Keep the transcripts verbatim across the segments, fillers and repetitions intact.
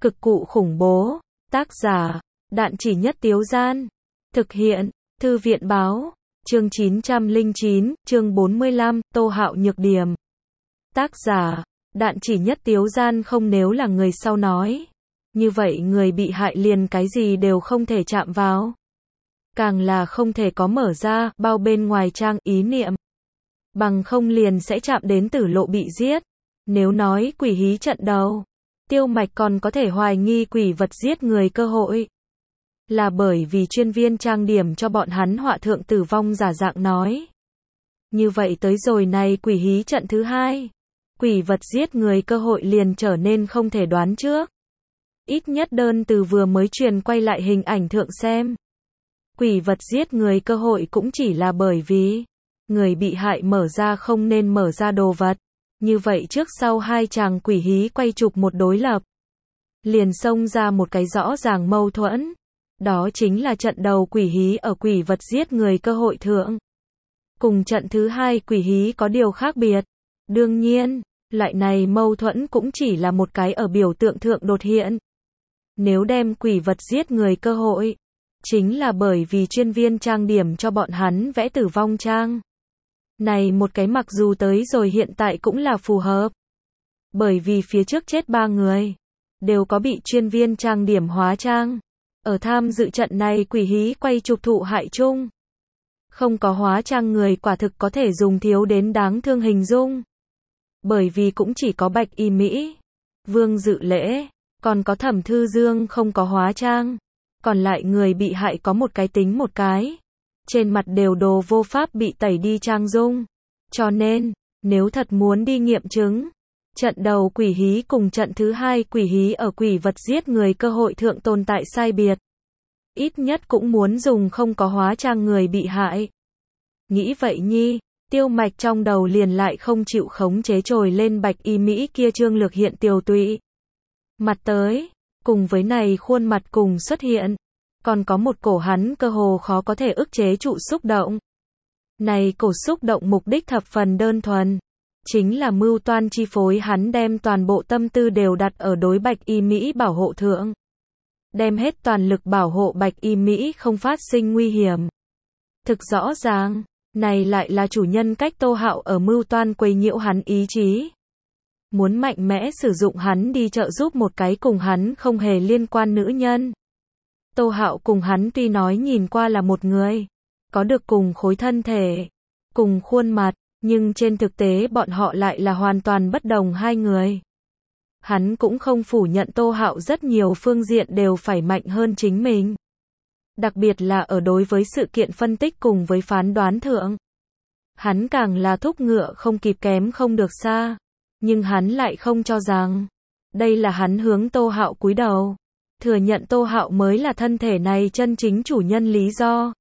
Cực cụ khủng bố. Tác giả, Đạn Chỉ Nhất Tiếu Gian. Thực hiện, Thư viện báo. Chương chín trăm lẻ chín, chương bốn mươi lăm, Tô Hạo nhược điểm. Tác giả, Đạn Chỉ Nhất Tiếu Gian. Không, nếu là người sau nói, như vậy người bị hại liền cái gì đều không thể chạm vào. Càng là không thể có mở ra, bao bên ngoài trang, ý niệm. Bằng không liền sẽ chạm đến tử lộ bị giết. Nếu nói quỷ hí trận đầu, Tiêu Mạch còn có thể hoài nghi quỷ vật giết người cơ hội. Là bởi vì chuyên viên trang điểm cho bọn hắn họa thượng tử vong giả dạng nói. Như vậy tới rồi này quỷ hí trận thứ hai, quỷ vật giết người cơ hội liền trở nên không thể đoán trước. Ít nhất đơn từ vừa mới truyền quay lại hình ảnh thượng xem. Quỷ vật giết người cơ hội cũng chỉ là bởi vì người bị hại mở ra không nên mở ra đồ vật. Như vậy trước sau hai chàng quỷ hí quay chụp một đối lập, liền xông ra một cái rõ ràng mâu thuẫn. Đó chính là trận đầu quỷ hí ở quỷ vật giết người cơ hội thượng, cùng trận thứ hai quỷ hí có điều khác biệt. Đương nhiên, loại này mâu thuẫn cũng chỉ là một cái ở biểu tượng thượng đột hiện. Nếu đem quỷ vật giết người cơ hội, chính là bởi vì chuyên viên trang điểm cho bọn hắn vẽ tử vong trang. Này một cái mặc dù tới rồi hiện tại cũng là phù hợp. Bởi vì phía trước chết ba người, đều có bị chuyên viên trang điểm hóa trang. Ở tham dự trận này quỷ hí quay chụp thụ hại chung. Không có hóa trang người quả thực có thể dùng thiếu đến đáng thương hình dung. Bởi vì cũng chỉ có Bạch Y Mỹ, Vương Dự Lễ, còn có Thẩm Thư Dương không có hóa trang. Còn lại người bị hại có một cái tính một cái. Trên mặt đều đồ vô pháp bị tẩy đi trang dung. Cho nên, nếu thật muốn đi nghiệm chứng, trận đầu quỷ hí cùng trận thứ hai quỷ hí ở quỷ vật giết người cơ hội thượng tồn tại sai biệt. Ít nhất cũng muốn dùng không có hóa trang người bị hại. Nghĩ vậy nhi, Tiêu Mạch trong đầu liền lại không chịu khống chế trồi lên Bạch Y Mỹ kia trương lược hiện tiều tụy. Mặt tới, cùng với này khuôn mặt cùng xuất hiện. Còn có một cổ hắn cơ hồ khó có thể ức chế trụ xúc động. Này cổ xúc động mục đích thập phần đơn thuần. Chính là mưu toan chi phối hắn đem toàn bộ tâm tư đều đặt ở đối Bạch Y Mỹ bảo hộ thượng. Đem hết toàn lực bảo hộ Bạch Y Mỹ không phát sinh nguy hiểm. Thực rõ ràng, này lại là chủ nhân cách Tô Hạo ở mưu toan quấy nhiễu hắn ý chí. Muốn mạnh mẽ sử dụng hắn đi trợ giúp một cái cùng hắn không hề liên quan nữ nhân. Tô Hạo cùng hắn tuy nói nhìn qua là một người, có được cùng khối thân thể, cùng khuôn mặt, nhưng trên thực tế bọn họ lại là hoàn toàn bất đồng hai người. Hắn cũng không phủ nhận Tô Hạo rất nhiều phương diện đều phải mạnh hơn chính mình. Đặc biệt là ở đối với sự kiện phân tích cùng với phán đoán thượng. Hắn càng là thúc ngựa không kịp kém không được xa. Nhưng hắn lại không cho rằng đây là hắn hướng Tô Hạo cúi đầu. Thừa nhận Tô Hạo mới là thân thể này chân chính chủ nhân lý do.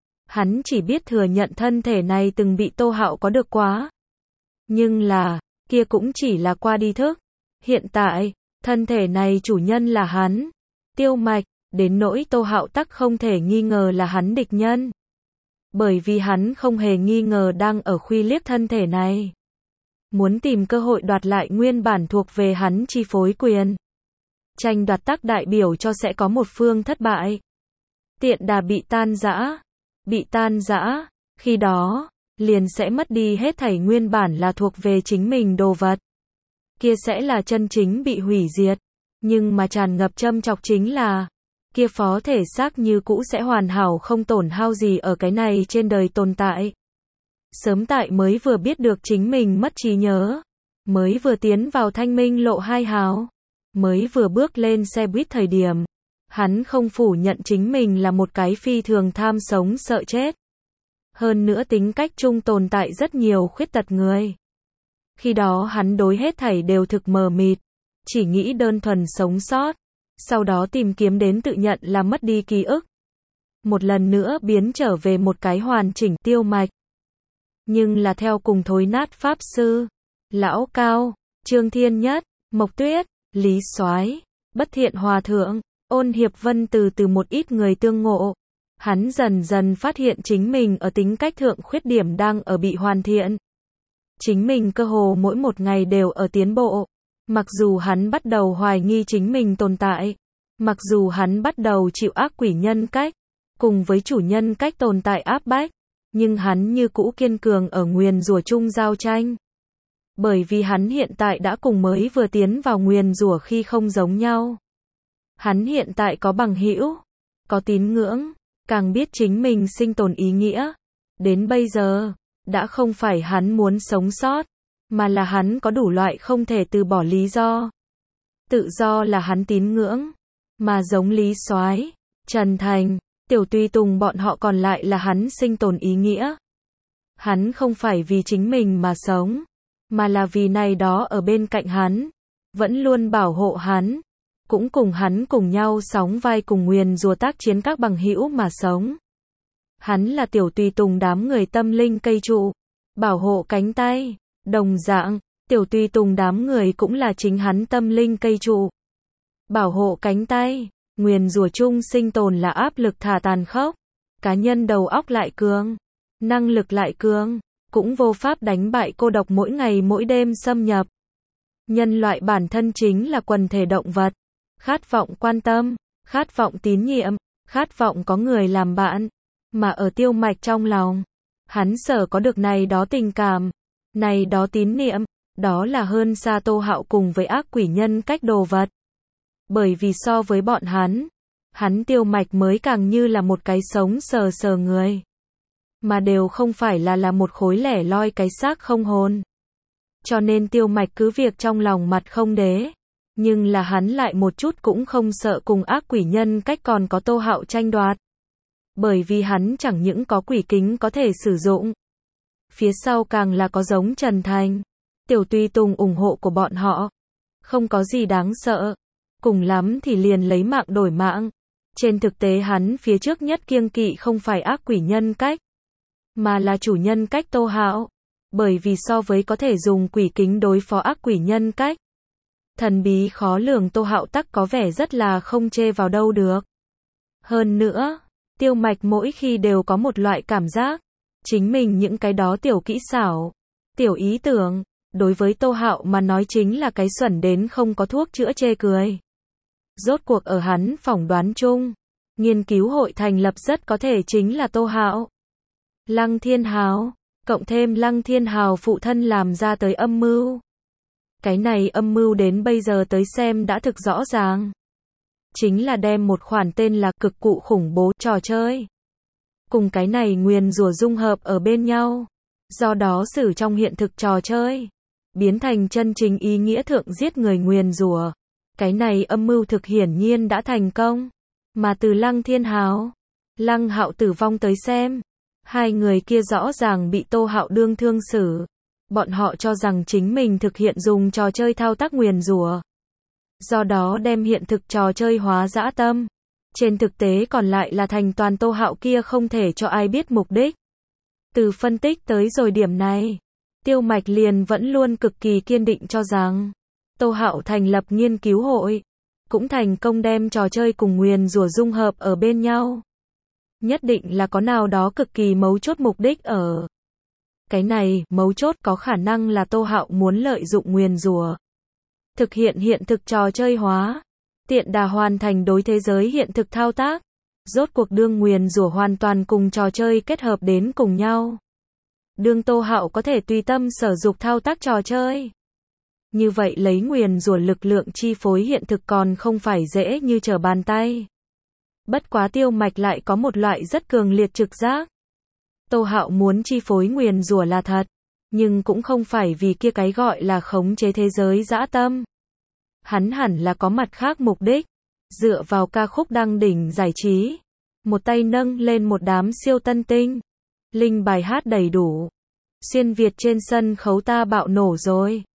Hắn chỉ biết thừa nhận thân thể này từng bị Tô Hạo có được quá. Nhưng là, kia cũng chỉ là qua đi thức. Hiện tại, thân thể này chủ nhân là hắn. Tiêu Mạch, đến nỗi Tô Hạo tắc không thể nghi ngờ là hắn địch nhân. Bởi vì hắn không hề nghi ngờ đang ở khuy liếc thân thể này. Muốn tìm cơ hội đoạt lại nguyên bản thuộc về hắn chi phối quyền. Tranh đoạt tác đại biểu cho sẽ có một phương thất bại. Tiện đà bị tan rã. Bị tan rã, khi đó, liền sẽ mất đi hết thảy nguyên bản là thuộc về chính mình đồ vật. Kia sẽ là chân chính bị hủy diệt. Nhưng mà tràn ngập châm chọc chính là, kia phó thể xác như cũ sẽ hoàn hảo không tổn hao gì ở cái này trên đời tồn tại. Sớm tại mới vừa biết được chính mình mất trí nhớ, mới vừa tiến vào Thanh Minh lộ hai hào, mới vừa bước lên xe buýt thời điểm, hắn không phủ nhận chính mình là một cái phi thường tham sống sợ chết. Hơn nữa tính cách chung tồn tại rất nhiều khuyết tật người. Khi đó hắn đối hết thảy đều thực mờ mịt, chỉ nghĩ đơn thuần sống sót, sau đó tìm kiếm đến tự nhận là mất đi ký ức. Một lần nữa biến trở về một cái hoàn chỉnh Tiêu Mạch. Nhưng là theo cùng thối nát Pháp Sư, Lão Cao, Trương Thiên Nhất, Mộc Tuyết, Lý Soái, Bất Thiện Hòa Thượng, Ôn Hiệp Vân từ từ một ít người tương ngộ. Hắn dần dần phát hiện chính mình ở tính cách thượng khuyết điểm đang ở bị hoàn thiện. Chính mình cơ hồ mỗi một ngày đều ở tiến bộ. Mặc dù hắn bắt đầu hoài nghi chính mình tồn tại, mặc dù hắn bắt đầu chịu ác quỷ nhân cách, cùng với chủ nhân cách tồn tại áp bách, nhưng hắn như cũ kiên cường ở nguyền rủa chung giao tranh. Bởi vì hắn hiện tại đã cùng mới vừa tiến vào nguyền rủa khi không giống nhau. Hắn hiện tại có bằng hữu, có tín ngưỡng, càng biết chính mình sinh tồn ý nghĩa. Đến bây giờ, đã không phải hắn muốn sống sót, mà là hắn có đủ loại không thể từ bỏ lý do. Tự do là hắn tín ngưỡng, mà giống Lý Soái, Trần Thành, Tiểu Tùy Tùng bọn họ còn lại là hắn sinh tồn ý nghĩa. Hắn không phải vì chính mình mà sống, mà là vì này đó ở bên cạnh hắn, vẫn luôn bảo hộ hắn, cũng cùng hắn cùng nhau sóng vai cùng nguyền rủa tác chiến các bằng hữu mà sống. Hắn là Tiểu Tùy Tùng đám người tâm linh cây trụ, bảo hộ cánh tay, đồng dạng, Tiểu Tùy Tùng đám người cũng là chính hắn tâm linh cây trụ, bảo hộ cánh tay. Nguyền rủa chung sinh tồn là áp lực thả tàn khốc, cá nhân đầu óc lại cường, năng lực lại cường, cũng vô pháp đánh bại cô độc mỗi ngày mỗi đêm xâm nhập. Nhân loại bản thân chính là quần thể động vật, khát vọng quan tâm, khát vọng tín nhiệm, khát vọng có người làm bạn, mà ở Tiêu Mạch trong lòng, hắn sở có được này đó tình cảm, này đó tín niệm, đó là hơn xa Tô Hạo cùng với ác quỷ nhân cách đồ vật. Bởi vì so với bọn hắn, hắn Tiêu Mạch mới càng như là một cái sống sờ sờ người, mà đều không phải là là một khối lẻ loi cái xác không hồn. Cho nên Tiêu Mạch cứ việc trong lòng mặt không đế, nhưng là hắn lại một chút cũng không sợ cùng ác quỷ nhân cách còn có Tô Hạo tranh đoạt. Bởi vì hắn chẳng những có quỷ kính có thể sử dụng, phía sau càng là có giống Trần Thành, Tiểu Tùy Tùng ủng hộ của bọn họ. Không có gì đáng sợ, cùng lắm thì liền lấy mạng đổi mạng. Trên thực tế hắn phía trước nhất kiêng kỵ không phải ác quỷ nhân cách, mà là chủ nhân cách Tô Hạo. Bởi vì so với có thể dùng quỷ kính đối phó ác quỷ nhân cách, thần bí khó lường Tô Hạo tắc có vẻ rất là không chê vào đâu được. Hơn nữa, Tiêu Mạch mỗi khi đều có một loại cảm giác, chính mình những cái đó tiểu kỹ xảo, tiểu ý tưởng, đối với Tô Hạo mà nói chính là cái xuẩn đến không có thuốc chữa chê cười. Rốt cuộc ở hắn phỏng đoán chung, nghiên cứu hội thành lập rất có thể chính là Tô Hạo. Lăng Thiên Hào, cộng thêm Lăng Thiên Hào phụ thân làm ra tới âm mưu. Cái này âm mưu đến bây giờ tới xem đã thực rõ ràng. Chính là đem một khoản tên là cực cụ khủng bố trò chơi, cùng cái này nguyền rủa dung hợp ở bên nhau. Do đó xử trong hiện thực trò chơi, biến thành chân chính ý nghĩa thượng giết người nguyền rủa. Cái này âm mưu thực hiển nhiên đã thành công. Mà từ Lăng Thiên Hào, Lăng Hạo tử vong tới xem, hai người kia rõ ràng bị Tô Hạo đương thương xử. Bọn họ cho rằng chính mình thực hiện dùng trò chơi thao tác nguyền rủa, do đó đem hiện thực trò chơi hóa dã tâm. Trên thực tế còn lại là thành toàn Tô Hạo kia không thể cho ai biết mục đích. Từ phân tích tới rồi điểm này, Tiêu Mạch liền vẫn luôn cực kỳ kiên định cho rằng Tô Hạo thành lập nghiên cứu hội, cũng thành công đem trò chơi cùng nguyền rủa dung hợp ở bên nhau. Nhất định là có nào đó cực kỳ mấu chốt mục đích ở. Cái này, mấu chốt có khả năng là Tô Hạo muốn lợi dụng nguyền rủa, thực hiện hiện thực trò chơi hóa, tiện đà hoàn thành đối thế giới hiện thực thao tác. Rốt cuộc đương nguyền rủa hoàn toàn cùng trò chơi kết hợp đến cùng nhau. Đương Tô Hạo có thể tùy tâm sở dục thao tác trò chơi. Như vậy lấy nguyền rủa lực lượng chi phối hiện thực còn không phải dễ như trở bàn tay. Bất quá Tiêu Mạch lại có một loại rất cường liệt trực giác. Tô Hạo muốn chi phối nguyền rủa là thật, nhưng cũng không phải vì kia cái gọi là khống chế thế giới dã tâm. Hắn hẳn là có mặt khác mục đích, dựa vào ca khúc đăng đỉnh giải trí, một tay nâng lên một đám siêu tân tinh, linh bài hát đầy đủ, xuyên Việt trên sân khấu ta bạo nổ rồi.